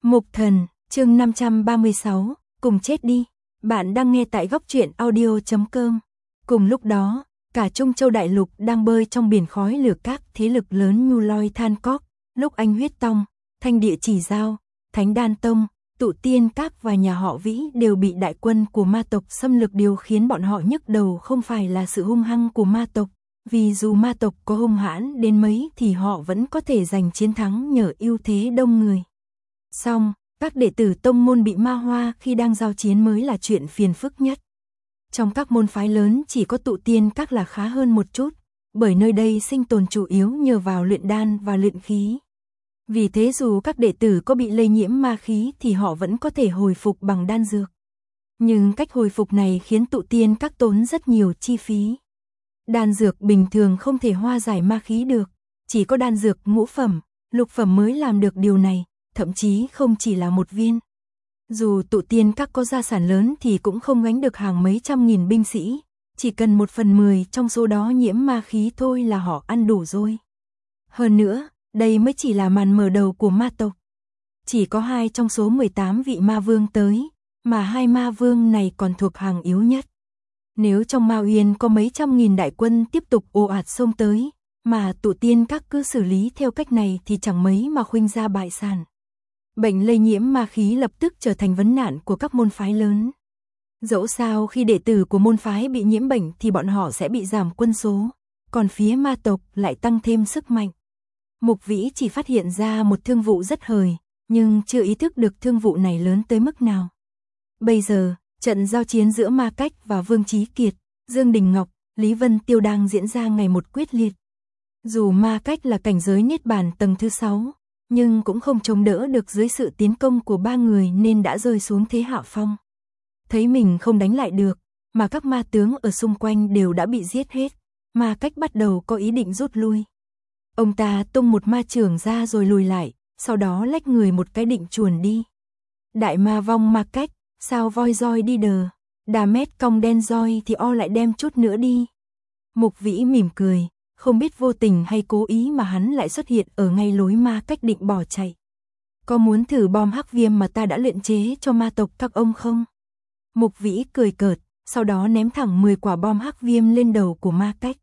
Mục Thần, chương 536, cùng chết đi. Bạn đang nghe tại góc truyện audio.com. Cùng lúc đó, cả Trung Châu Đại Lục đang bơi trong biển khói lửa các thế lực lớn nhu loi than cóc. Lúc Anh Huyết Tông, Thanh Địa Chỉ Giao, Thánh Đan Tông, Tụ Tiên Các và nhà họ Vĩ đều bị đại quân của ma tộc xâm lược. Điều khiến bọn họ nhức đầu không phải là sự hung hăng của ma tộc, vì dù ma tộc có hung hãn đến mấy thì họ vẫn có thể giành chiến thắng nhờ ưu thế đông người. Song, các đệ tử tông môn bị ma hoa khi đang giao chiến mới là chuyện phiền phức nhất. Trong các môn phái lớn chỉ có Tụ Tiên Các là khá hơn một chút, bởi nơi đây sinh tồn chủ yếu nhờ vào luyện đan và luyện khí. Vì thế dù các đệ tử có bị lây nhiễm ma khí thì họ vẫn có thể hồi phục bằng đan dược. Nhưng cách hồi phục này khiến Tụ Tiên Các tốn rất nhiều chi phí. Đan dược bình thường không thể hóa giải ma khí được, chỉ có đan dược ngũ phẩm, lục phẩm mới làm được điều này, thậm chí không chỉ là một viên. Dù Tụ Tiên Các có gia sản lớn thì cũng không gánh được hàng mấy trăm nghìn binh sĩ, chỉ cần 1/10 trong số đó nhiễm ma khí thôi là họ ăn đủ rồi. Hơn nữa, đây mới chỉ là màn mở đầu của ma tộc. Chỉ có 2 trong số 18 vị ma vương tới, mà 2 ma vương này còn thuộc hàng yếu nhất. Nếu trong Ma Uyên có mấy trăm nghìn đại quân tiếp tục ồ ạt xông tới, mà Tụ Tiên Các cứ xử lý theo cách này thì chẳng mấy mà khuynh ra bại sản. Bệnh lây nhiễm ma khí lập tức trở thành vấn nạn của các môn phái lớn. Dẫu sao khi đệ tử của môn phái bị nhiễm bệnh thì bọn họ sẽ bị giảm quân số, còn phía ma tộc lại tăng thêm sức mạnh. Mục Vĩ chỉ phát hiện ra một thương vụ rất hời, nhưng chưa ý thức được thương vụ này lớn tới mức nào. Bây giờ, trận giao chiến giữa Ma Cách và Vương Chí Kiệt, Dương Đình Ngọc, Lý Vân Tiêu đang diễn ra ngày một quyết liệt. Dù Ma Cách là cảnh giới Niết Bàn tầng thứ 6, nhưng cũng không chống đỡ được dưới sự tiến công của 3 người nên đã rơi xuống thế hạ phong. Thấy mình không đánh lại được, mà các ma tướng ở xung quanh đều đã bị giết hết, Ma Cách bắt đầu có ý định rút lui. Ông ta tung một ma chưởng ra rồi lùi lại, sau đó lách người một cái định chuồn đi. Đại ma vong Ma Cách, sao voi roi đi đờ, đà mét cong đen roi thì o lại đem chút nữa đi. Mục Vĩ mỉm cười, không biết vô tình hay cố ý mà hắn lại xuất hiện ở ngay lối Ma Cách định bỏ chạy. Có muốn thử bom hắc viêm mà ta đã luyện chế cho ma tộc các ông không? Mục Vĩ cười cợt, sau đó ném thẳng 10 quả bom hắc viêm lên đầu của Ma Cách.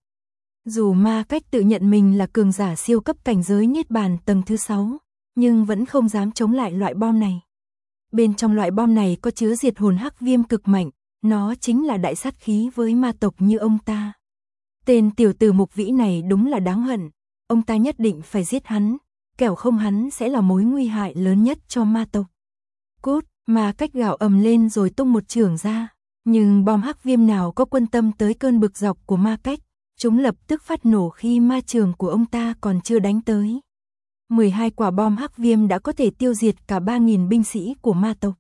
Dù Ma Cách tự nhận mình là cường giả siêu cấp cảnh giới Niết Bàn tầng thứ 6, nhưng vẫn không dám chống lại loại bom này. Bên trong loại bom này có chứa diệt hồn hắc viêm cực mạnh, nó chính là đại sát khí với ma tộc như ông ta. Tên tiểu tử Mục Vĩ này đúng là đáng hận, ông ta nhất định phải giết hắn, kẻo không hắn sẽ là mối nguy hại lớn nhất cho ma tộc. Cút, Ma Cách gào ầm lên rồi tung một chưởng ra, nhưng bom hắc viêm nào có quan tâm tới cơn bực dọc của Ma Cách, chúng lập tức phát nổ khi ma chưởng của ông ta còn chưa đánh tới. 12 quả bom hắc viêm đã có thể tiêu diệt cả 3.000 binh sĩ của ma tộc.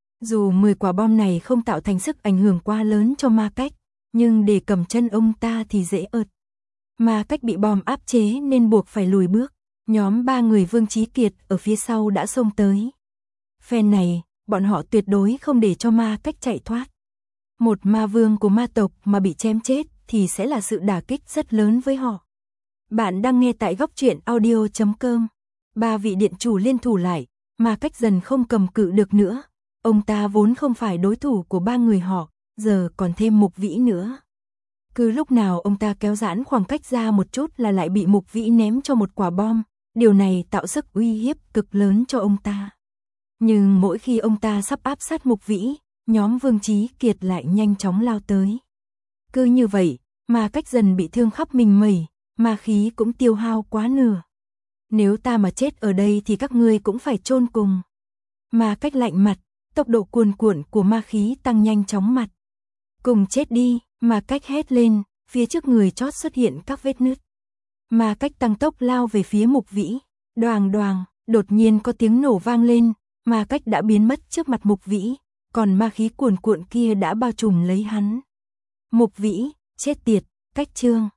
Dù 10 quả bom này không tạo thành sức ảnh hưởng quá lớn cho Ma Cách, nhưng để cầm chân ông ta thì dễ ợt. Ma Cách bị bom áp chế nên buộc phải lùi bước, nhóm 3 người Vương Chí Kiệt ở phía sau đã xông tới. Phen này, bọn họ tuyệt đối không để cho Ma Cách chạy thoát. Một ma vương của ma tộc mà bị chém chết thì sẽ là sự đả kích rất lớn với họ. Bạn đang nghe tại góc truyện audio.com. 3 vị điện chủ liên thủ lại, Ma Cách dần không cầm cự được nữa. Ông ta vốn không phải đối thủ của 3 người họ, giờ còn thêm Mục Vĩ nữa. Cứ lúc nào ông ta kéo giãn khoảng cách ra một chút là lại bị Mục Vĩ ném cho một quả bom, điều này tạo sức uy hiếp cực lớn cho ông ta. Nhưng mỗi khi ông ta sắp áp sát Mục Vĩ, nhóm Vương Chí Kiệt lại nhanh chóng lao tới. Cứ như vậy, Ma Cách dần bị thương khắp mình mẩy, ma khí cũng tiêu hao quá nửa. Nếu ta mà chết ở đây thì các ngươi cũng phải chôn cùng. Ma Cách lạnh mặt, tốc độ cuồn cuộn của ma khí tăng nhanh chóng mặt. Cùng chết đi, Ma Cách hét lên, phía trước người chót xuất hiện các vết nứt. Ma Cách tăng tốc lao về phía Mục Vĩ, đoàng đoàng, đột nhiên có tiếng nổ vang lên, Ma Cách đã biến mất trước mặt Mục Vĩ, còn ma khí cuồn cuộn kia đã bao trùm lấy hắn. Mục Vĩ, chết tiệt, Cách Trương.